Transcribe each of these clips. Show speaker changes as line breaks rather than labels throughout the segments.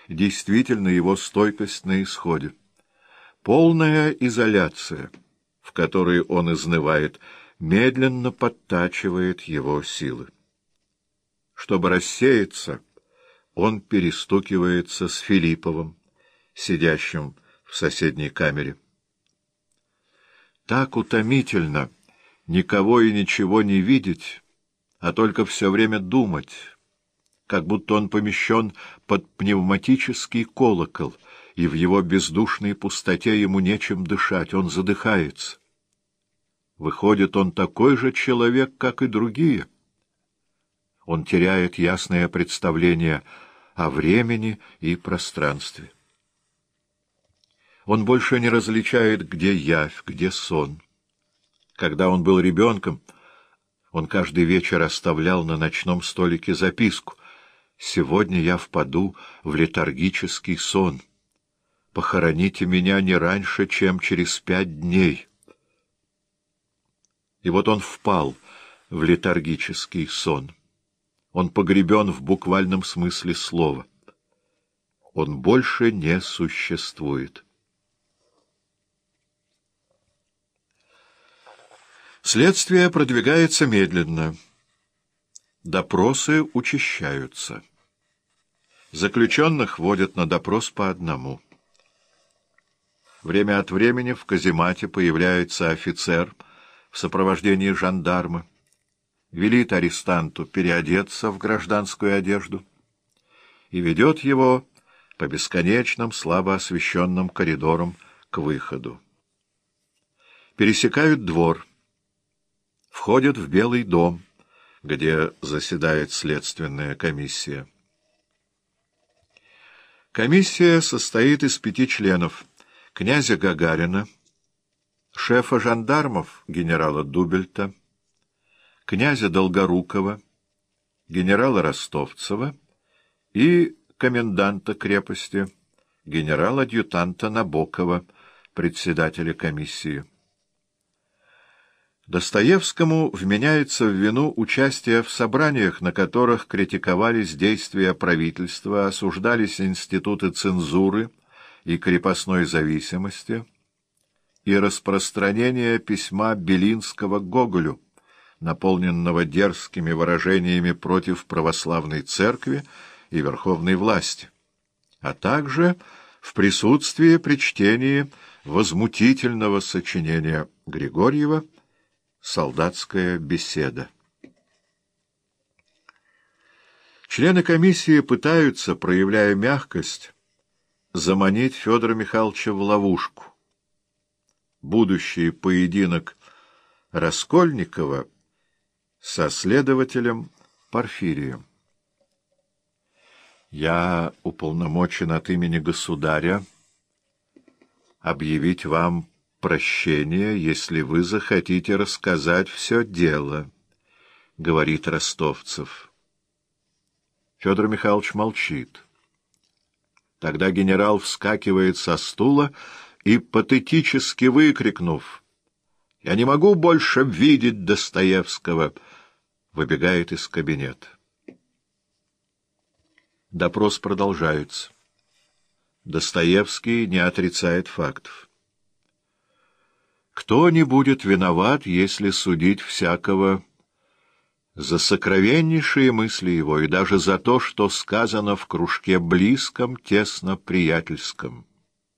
действительно его стойкость на исходе. Полная изоляция, в которой он изнывает, медленно подтачивает его силы. Чтобы рассеяться, он перестукивается с Филипповым, сидящим в соседней камере. Так утомительно никого и ничего не видеть, а только все время думать, как будто он помещен под пневматический колокол, и в его бездушной пустоте ему нечем дышать, он задыхается. Выходит, он такой же человек, как и другие. Он теряет ясное представление о времени и пространстве. Он больше не различает, где явь, где сон. Когда он был ребенком, он каждый вечер оставлял на ночном столике записку: «Сегодня я впаду в летаргический сон. Похороните меня не раньше, чем через 5 дней». И вот он впал в летаргический сон. Он погребен в буквальном смысле слова. Он больше не существует. Следствие продвигается медленно. Допросы учащаются. Заключенных водят на допрос по одному. Время от времени в каземате появляется офицер в сопровождении жандарма, велит арестанту переодеться в гражданскую одежду и ведет его по бесконечным слабо освещенным коридорам к выходу. Пересекают двор. Входят в Белый дом, где заседает следственная комиссия. Комиссия состоит из 5 членов: князя Гагарина, шефа жандармов генерала Дубельта, князя Долгорукова, генерала Ростовцева и коменданта крепости, генерала-адъютанта Набокова, председателя комиссии. Достоевскому вменяется в вину участие в собраниях, на которых критиковались действия правительства, осуждались институты цензуры и крепостной зависимости, и распространение письма Белинского Гоголю, наполненного дерзкими выражениями против православной церкви и верховной власти, а также в присутствии при чтении возмутительного сочинения Григорьева «Солдатская беседа». Члены комиссии пытаются, проявляя мягкость, заманить Федора Михайловича в ловушку. Будущий поединок Раскольникова со следователем Порфирием. «Я уполномочен от имени государя объявить вам прощение, если вы захотите рассказать все дело», — говорит Ростовцев. Федор Михайлович молчит. Тогда генерал вскакивает со стула и, патетически выкрикнув: «Я не могу больше видеть Достоевского!», выбегает из кабинета. Допрос продолжается. Достоевский не отрицает фактов. Кто не будет виноват, если судить всякого за сокровеннейшие мысли его и даже за то, что сказано в кружке близком, тесно приятельском.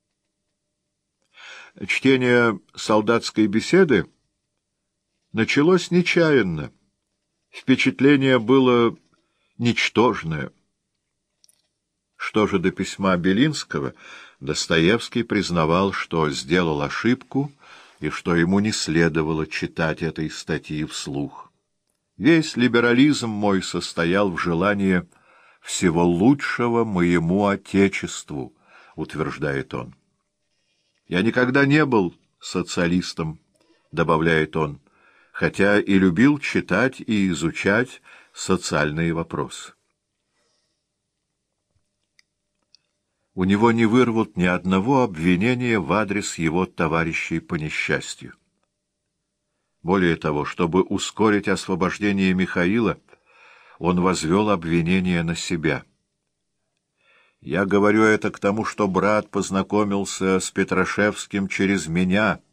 Чтение солдатской беседы началось нечаянно. Впечатление было ничтожное. Что же до письма Белинского, Достоевский признавал, что сделал ошибку и что ему не следовало читать этой статьи вслух. Весь либерализм мой состоял в желании всего лучшего моему Отечеству, утверждает он. Я никогда не был социалистом, добавляет он, хотя и любил читать и изучать социальные вопросы. У него не вырвут ни одного обвинения в адрес его товарищей по несчастью. Более того, чтобы ускорить освобождение Михаила, он возвел обвинение на себя. Я говорю это к тому, что брат познакомился с Петрашевским через меня.